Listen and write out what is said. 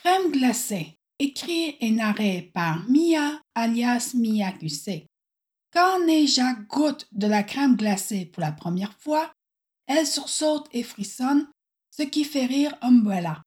Crème glacée, écrit et narré par Mia alias Mia QC. Quand Neja goûte de la crème glacée pour la première fois, elle sursaute et frissonne, ce qui fait rire Umbrella.